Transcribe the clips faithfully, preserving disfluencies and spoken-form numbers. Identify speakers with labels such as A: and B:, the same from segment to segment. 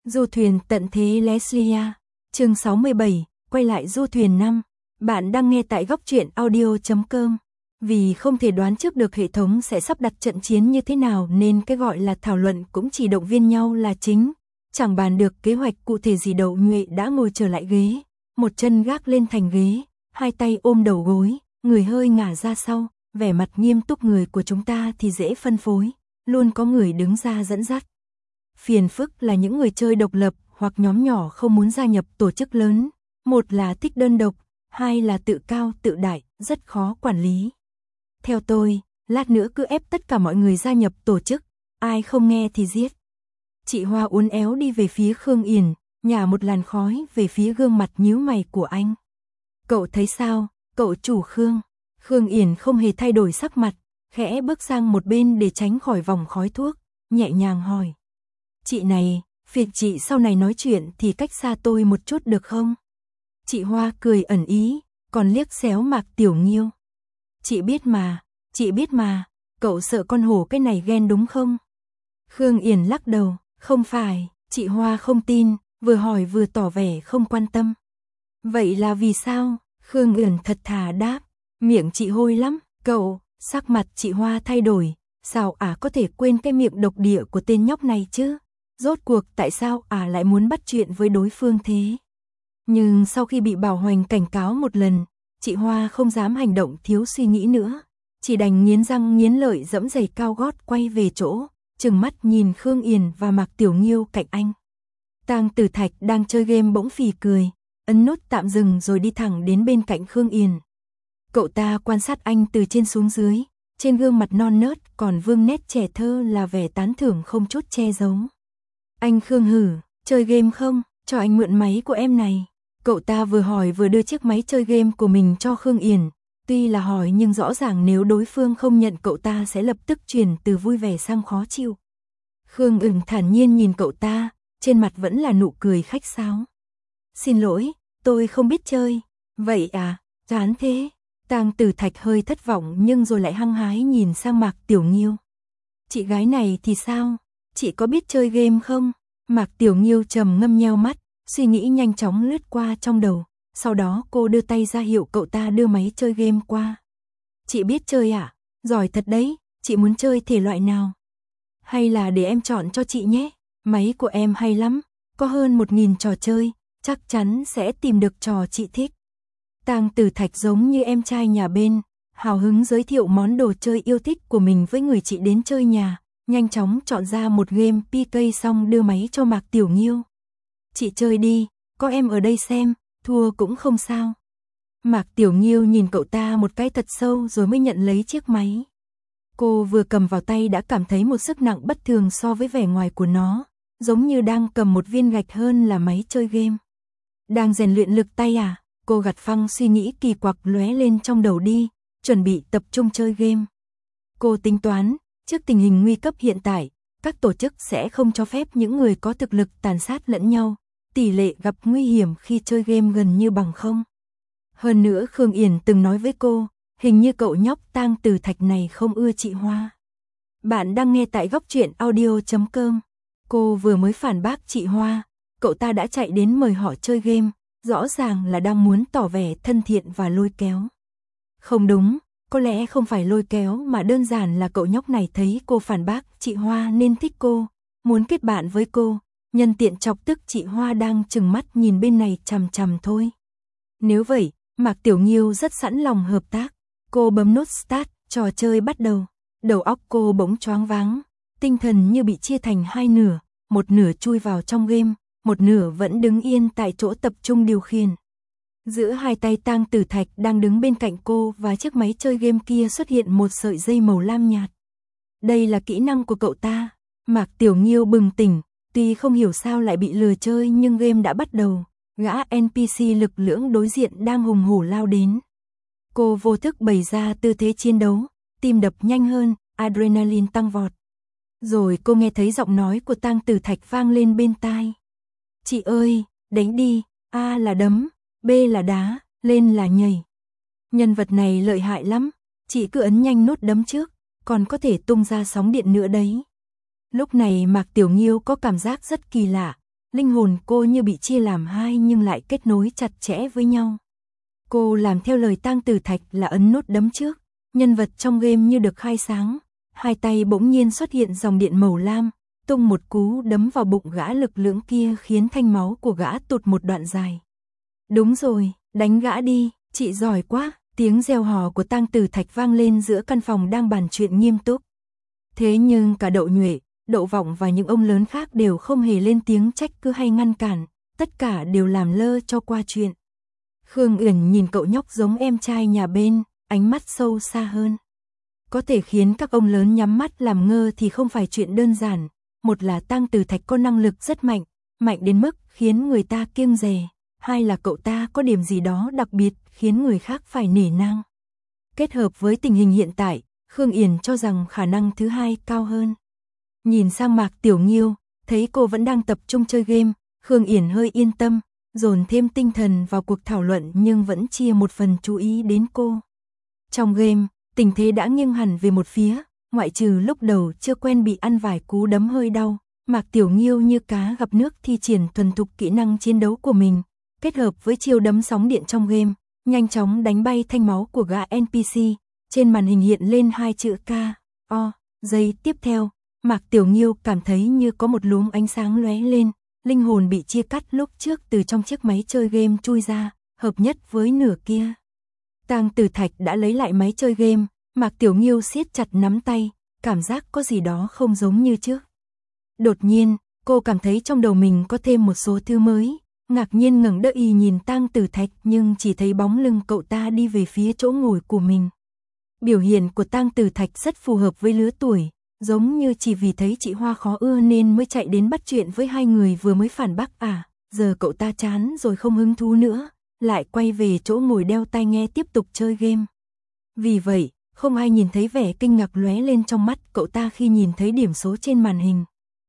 A: Du thuyền tận thế Leslie, chương sáu mươi bảy, quay lại du thuyền năm. Bạn đang nghe tại góc truyện audio chấm com. Vì không thể đoán trước được hệ thống sẽ sắp đặt trận chiến như thế nào nên cái gọi là thảo luận cũng chỉ động viên nhau là chính. Chẳng bàn được kế hoạch cụ thể gì Đậu Nhuệ đã ngồi trở lại ghế, một chân gác lên thành ghế, hai tay ôm đầu gối, người hơi ngả ra sau, vẻ mặt nghiêm túc. Người của chúng ta thì dễ phân phối, luôn có người đứng ra dẫn dắt. Phiền phức là những người chơi độc lập hoặc nhóm nhỏ không muốn gia nhập tổ chức lớn, một là thích đơn độc, hai là tự cao tự đại, rất khó quản lý. Theo tôi, lát nữa cứ ép tất cả mọi người gia nhập tổ chức, ai không nghe thì giết. Chị Hoa uốn éo đi về phía Khương Yển, nhả một làn khói về phía gương mặt nhíu mày của anh. Cậu thấy sao, cậu chủ Khương? Khương Yển không hề thay đổi sắc mặt, khẽ bước sang một bên để tránh khỏi vòng khói thuốc, nhẹ nhàng hỏi. Chị này, phiền chị sau này nói chuyện thì cách xa tôi một chút được không? Chị Hoa cười ẩn ý, còn liếc xéo Mạc Tiểu Nghiêu. Chị biết mà, chị biết mà, cậu sợ con hổ cái này ghen đúng không? Khương Yển lắc đầu, không phải, chị Hoa không tin, vừa hỏi vừa tỏ vẻ không quan tâm. Vậy là vì sao? Khương Yển thật thà đáp, miệng chị hôi lắm, cậu. Sắc mặt chị Hoa thay đổi, sao ả à có thể quên cái miệng độc địa của tên nhóc này chứ? Rốt cuộc tại sao ả à lại muốn bắt chuyện với đối phương thế? Nhưng sau khi bị Bảo Hoành cảnh cáo một lần, chị Hoa không dám hành động thiếu suy nghĩ nữa, chỉ đành nghiến răng nghiến lợi dẫm giày cao gót quay về chỗ, trừng mắt nhìn Khương Yển và Mạc Tiểu Nghiêu cạnh anh. Tang Tử Thạch đang chơi game bỗng phì cười, ấn nút tạm dừng rồi đi thẳng đến bên cạnh Khương Yển. Cậu ta quan sát anh từ trên xuống dưới, trên gương mặt non nớt còn vương nét trẻ thơ là vẻ tán thưởng không chút che giấu. Anh Khương hử, chơi game không, cho anh mượn máy của em này. Cậu ta vừa hỏi vừa đưa chiếc máy chơi game của mình cho Khương Yển, tuy là hỏi nhưng rõ ràng nếu đối phương không nhận cậu ta sẽ lập tức chuyển từ vui vẻ sang khó chịu. Khương Yển thản nhiên nhìn cậu ta, trên mặt vẫn là nụ cười khách sáo. Xin lỗi, tôi không biết chơi. Vậy à, chán thế. Tang Tử Thạch hơi thất vọng nhưng rồi lại hăng hái nhìn sang Mạc Tiểu Nghiêu. Chị gái này thì sao? Chị có biết chơi game không? Mạc Tiểu Nghiêu trầm ngâm nheo mắt, suy nghĩ nhanh chóng lướt qua trong đầu. Sau đó cô đưa tay ra hiệu cậu ta đưa máy chơi game qua. Chị biết chơi à? Giỏi thật đấy, chị muốn chơi thể loại nào? Hay là để em chọn cho chị nhé? Máy của em hay lắm, có hơn một nghìn trò chơi, chắc chắn sẽ tìm được trò chị thích. Tang Tử Thạch giống như em trai nhà bên, hào hứng giới thiệu món đồ chơi yêu thích của mình với người chị đến chơi nhà, nhanh chóng chọn ra một game pê ca xong đưa máy cho Mạc Tiểu Nghiêu. Chị chơi đi, có em ở đây xem, thua cũng không sao. Mạc Tiểu Nghiêu nhìn cậu ta một cái thật sâu rồi mới nhận lấy chiếc máy. Cô vừa cầm vào tay đã cảm thấy một sức nặng bất thường so với vẻ ngoài của nó, giống như đang cầm một viên gạch hơn là máy chơi game. Đang rèn luyện lực tay à? Cô gạt phăng suy nghĩ kỳ quặc lóe lên trong đầu đi, chuẩn bị tập trung chơi game. Cô tính toán, trước tình hình nguy cấp hiện tại, các tổ chức sẽ không cho phép những người có thực lực tàn sát lẫn nhau, tỷ lệ gặp nguy hiểm khi chơi game gần như bằng không. Hơn nữa Khương Yển từng nói với cô, hình như cậu nhóc Tang Tử Thạch này không ưa chị Hoa. Bạn đang nghe tại góc truyện audio chấm com. Cô vừa mới phản bác chị Hoa, cậu ta đã chạy đến mời họ chơi game. Rõ ràng là đang muốn tỏ vẻ thân thiện và lôi kéo. Không đúng, có lẽ không phải lôi kéo mà đơn giản là cậu nhóc này thấy cô phản bác chị Hoa nên thích cô, muốn kết bạn với cô, nhân tiện chọc tức chị Hoa đang trừng mắt nhìn bên này chằm chằm thôi. Nếu vậy, Mạc Tiểu Nghiêu rất sẵn lòng hợp tác. Cô bấm nút start, trò chơi bắt đầu. Đầu óc cô bỗng choáng váng, tinh thần như bị chia thành hai nửa, một nửa chui vào trong game, một nửa vẫn đứng yên tại chỗ tập trung điều khiển. Giữa hai tay Tang Tử Thạch đang đứng bên cạnh cô và chiếc máy chơi game kia xuất hiện một sợi dây màu lam nhạt. Đây là kỹ năng của cậu ta. Mạc Tiểu Nghiêu bừng tỉnh, tuy không hiểu sao lại bị lừa chơi nhưng game đã bắt đầu. Gã en pê xê lực lưỡng đối diện đang hùng hổ lao đến. Cô vô thức bày ra tư thế chiến đấu, tim đập nhanh hơn, adrenaline tăng vọt. Rồi cô nghe thấy giọng nói của Tang Tử Thạch vang lên bên tai. Chị ơi, đánh đi, A là đấm, B là đá, lên là nhảy. Nhân vật này lợi hại lắm, chị cứ ấn nhanh nút đấm trước, còn có thể tung ra sóng điện nữa đấy. Lúc này Mạc Tiểu Nghiêu có cảm giác rất kỳ lạ, linh hồn cô như bị chia làm hai nhưng lại kết nối chặt chẽ với nhau. Cô làm theo lời Tang Tử Thạch là ấn nút đấm trước, nhân vật trong game như được khai sáng, hai tay bỗng nhiên xuất hiện dòng điện màu lam, tung một cú đấm vào bụng gã lực lưỡng kia khiến thanh máu của gã tụt một đoạn dài. Đúng rồi, đánh gã đi, chị giỏi quá, tiếng reo hò của Tang Tử Thạch vang lên giữa căn phòng đang bàn chuyện nghiêm túc. Thế nhưng cả Đậu Nhuệ, Đậu Vọng và những ông lớn khác đều không hề lên tiếng trách cứ hay ngăn cản, tất cả đều làm lơ cho qua chuyện. Khương Uyển nhìn cậu nhóc giống em trai nhà bên, ánh mắt sâu xa hơn. Có thể khiến các ông lớn nhắm mắt làm ngơ thì không phải chuyện đơn giản, một là Tang Tử Thạch có năng lực rất mạnh, mạnh đến mức khiến người ta kiêng dè, hai là cậu ta có điểm gì đó đặc biệt khiến người khác phải nể nang. Kết hợp với tình hình hiện tại, Khương Uyển cho rằng khả năng thứ hai cao hơn. Nhìn sang Mạc Tiểu Nghiêu, thấy cô vẫn đang tập trung chơi game, Khương Uyển hơi yên tâm, dồn thêm tinh thần vào cuộc thảo luận nhưng vẫn chia một phần chú ý đến cô. Trong game, tình thế đã nghiêng hẳn về một phía, ngoại trừ lúc đầu chưa quen bị ăn vài cú đấm hơi đau, Mạc Tiểu Nghiêu như cá gặp nước thi triển thuần thục kỹ năng chiến đấu của mình, kết hợp với chiêu đấm sóng điện trong game, nhanh chóng đánh bay thanh máu của gã en pê xê, trên màn hình hiện lên hai chữ K, O, giây tiếp theo, Mạc Tiểu Nghiêu cảm thấy như có một luồng ánh sáng lóe lên, linh hồn bị chia cắt lúc trước từ trong chiếc máy chơi game chui ra, hợp nhất với nửa kia. Tang Tử Thạch đã lấy lại máy chơi game, Mạc Tiểu Nghiêu siết chặt nắm tay, cảm giác có gì đó không giống như trước. Đột nhiên, cô cảm thấy trong đầu mình có thêm một số thứ mới, ngạc nhiên ngẩng đỡ y nhìn Tang Tử Thạch nhưng chỉ thấy bóng lưng cậu ta đi về phía chỗ ngồi của mình. Biểu hiện của Tang Tử Thạch rất phù hợp với lứa tuổi, giống như chỉ vì thấy chị Hoa khó ưa nên mới chạy đến bắt chuyện với hai người vừa mới phản bác à, giờ cậu ta chán rồi không hứng thú nữa, lại quay về chỗ ngồi đeo tai nghe tiếp tục chơi game. Vì vậy, không ai nhìn thấy vẻ kinh ngạc lóe lên trong mắt cậu ta khi nhìn thấy điểm số trên màn hình.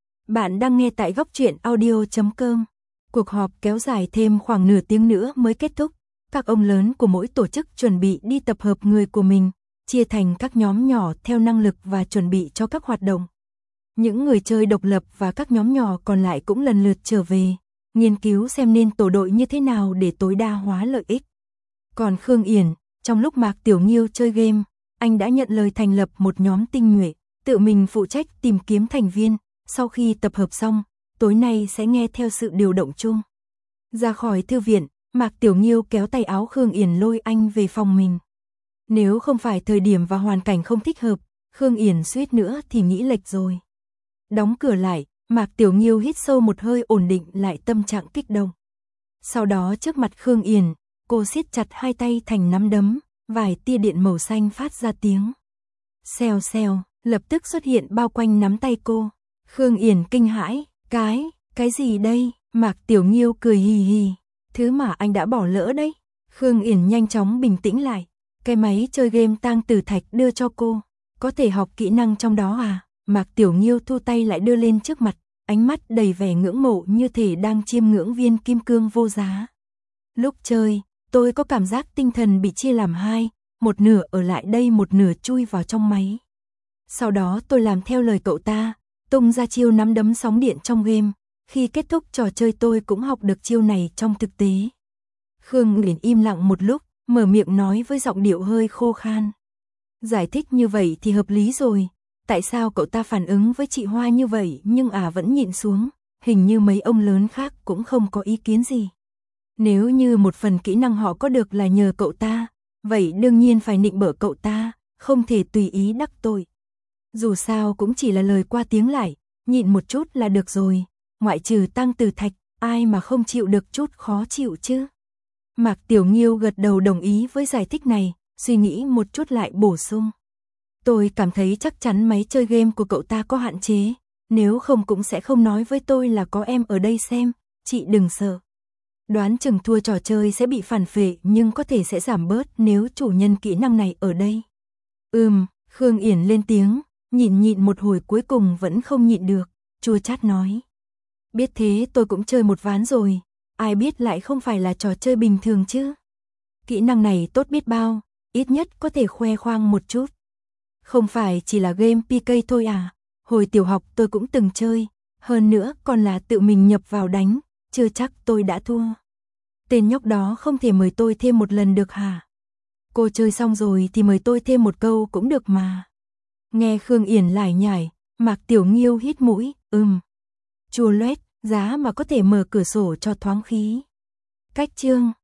A: Bạn đang nghe tại góc truyện audio chấm com. Cuộc họp kéo dài thêm khoảng nửa tiếng nữa mới kết thúc. Các ông lớn của mỗi tổ chức chuẩn bị đi tập hợp người của mình, chia thành các nhóm nhỏ theo năng lực và chuẩn bị cho các hoạt động. Những người chơi độc lập và các nhóm nhỏ còn lại cũng lần lượt trở về, nghiên cứu xem nên tổ đội như thế nào để tối đa hóa lợi ích. Còn Khương Uyển, trong lúc Mạc Tiểu Nghiêu chơi game, anh đã nhận lời thành lập một nhóm tinh nhuệ, tự mình phụ trách tìm kiếm thành viên, sau khi tập hợp xong, tối nay sẽ nghe theo sự điều động chung. Ra khỏi thư viện, Mạc Tiểu Nghiêu kéo tay áo Khương Uyển lôi anh về phòng mình. Nếu không phải thời điểm và hoàn cảnh không thích hợp, Khương Uyển suýt nữa thì nghĩ lệch rồi. Đóng cửa lại, Mạc Tiểu Nghiêu hít sâu một hơi ổn định lại tâm trạng kích động. Sau đó trước mặt Khương Uyển, cô siết chặt hai tay thành nắm đấm, vài tia điện màu xanh phát ra tiếng. Xèo xèo, lập tức xuất hiện bao quanh nắm tay cô. Khương Uyển kinh hãi, cái, cái gì đây? Mạc Tiểu Nghiêu cười hì hì, thứ mà anh đã bỏ lỡ đấy. Khương Uyển nhanh chóng bình tĩnh lại, cái máy chơi game Tang Tử Thạch đưa cho cô, có thể học kỹ năng trong đó à? Mạc Tiểu Nghiêu thu tay lại đưa lên trước mặt, ánh mắt đầy vẻ ngưỡng mộ như thể đang chiêm ngưỡng viên kim cương vô giá. Lúc chơi, tôi có cảm giác tinh thần bị chia làm hai, một nửa ở lại đây một nửa chui vào trong máy. Sau đó tôi làm theo lời cậu ta, tung ra chiêu nắm đấm sóng điện trong game, khi kết thúc trò chơi tôi cũng học được chiêu này trong thực tế. Khương Uyển im lặng một lúc, mở miệng nói với giọng điệu hơi khô khan. Giải thích như vậy thì hợp lý rồi, tại sao cậu ta phản ứng với chị Hoa như vậy nhưng à vẫn nhịn xuống, hình như mấy ông lớn khác cũng không có ý kiến gì. Nếu như một phần kỹ năng họ có được là nhờ cậu ta, vậy đương nhiên phải nịnh bợ cậu ta, không thể tùy ý đắc tội. Dù sao cũng chỉ là lời qua tiếng lại, nhịn một chút là được rồi, ngoại trừ Tang Tử Thạch, ai mà không chịu được chút khó chịu chứ. Mạc Tiểu Nghiêu gật đầu đồng ý với giải thích này, suy nghĩ một chút lại bổ sung. Tôi cảm thấy chắc chắn máy chơi game của cậu ta có hạn chế, nếu không cũng sẽ không nói với tôi là có em ở đây xem, chị đừng sợ. Đoán chừng thua trò chơi sẽ bị phản phệ nhưng có thể sẽ giảm bớt nếu chủ nhân kỹ năng này ở đây. Ừm, Khương Uyển lên tiếng, nhịn nhịn một hồi cuối cùng vẫn không nhịn được, chua chát nói. Biết thế tôi cũng chơi một ván rồi, ai biết lại không phải là trò chơi bình thường chứ. Kỹ năng này tốt biết bao, ít nhất có thể khoe khoang một chút. Không phải chỉ là game pê ca thôi à, hồi tiểu học tôi cũng từng chơi, Hơn nữa còn là tự mình nhập vào đánh, chưa chắc tôi đã thua. Tên nhóc đó không thể mời tôi thêm một lần được hả? Cô chơi xong rồi thì mời tôi thêm một câu cũng được mà. Nghe Khương Yển lải nhải, Mạc Tiểu Nghiêu hít mũi, ừm. Chua loét, giá mà có thể mở cửa sổ cho thoáng khí. Cách chương